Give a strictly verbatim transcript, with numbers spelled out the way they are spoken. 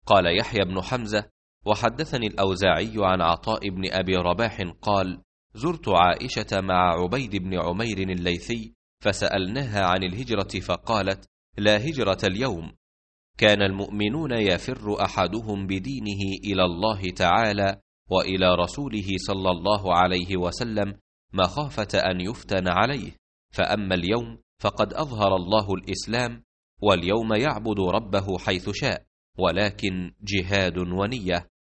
قال يحيى بن حمزة: وحدثني الأوزاعي عن عطاء بن أبي رباح قال: زرت عائشة مع عبيد بن عمير الليثي فسألناها عن الهجرة فقالت: لا هجرة اليوم، كان المؤمنون يفر أحدهم بدينه إلى الله تعالى وإلى رسوله صلى الله عليه وسلم مخافة أن يفتن عليه، فأما اليوم فقد أظهر الله الإسلام، واليوم يعبد ربه حيث شاء، ولكن جهاد ونية.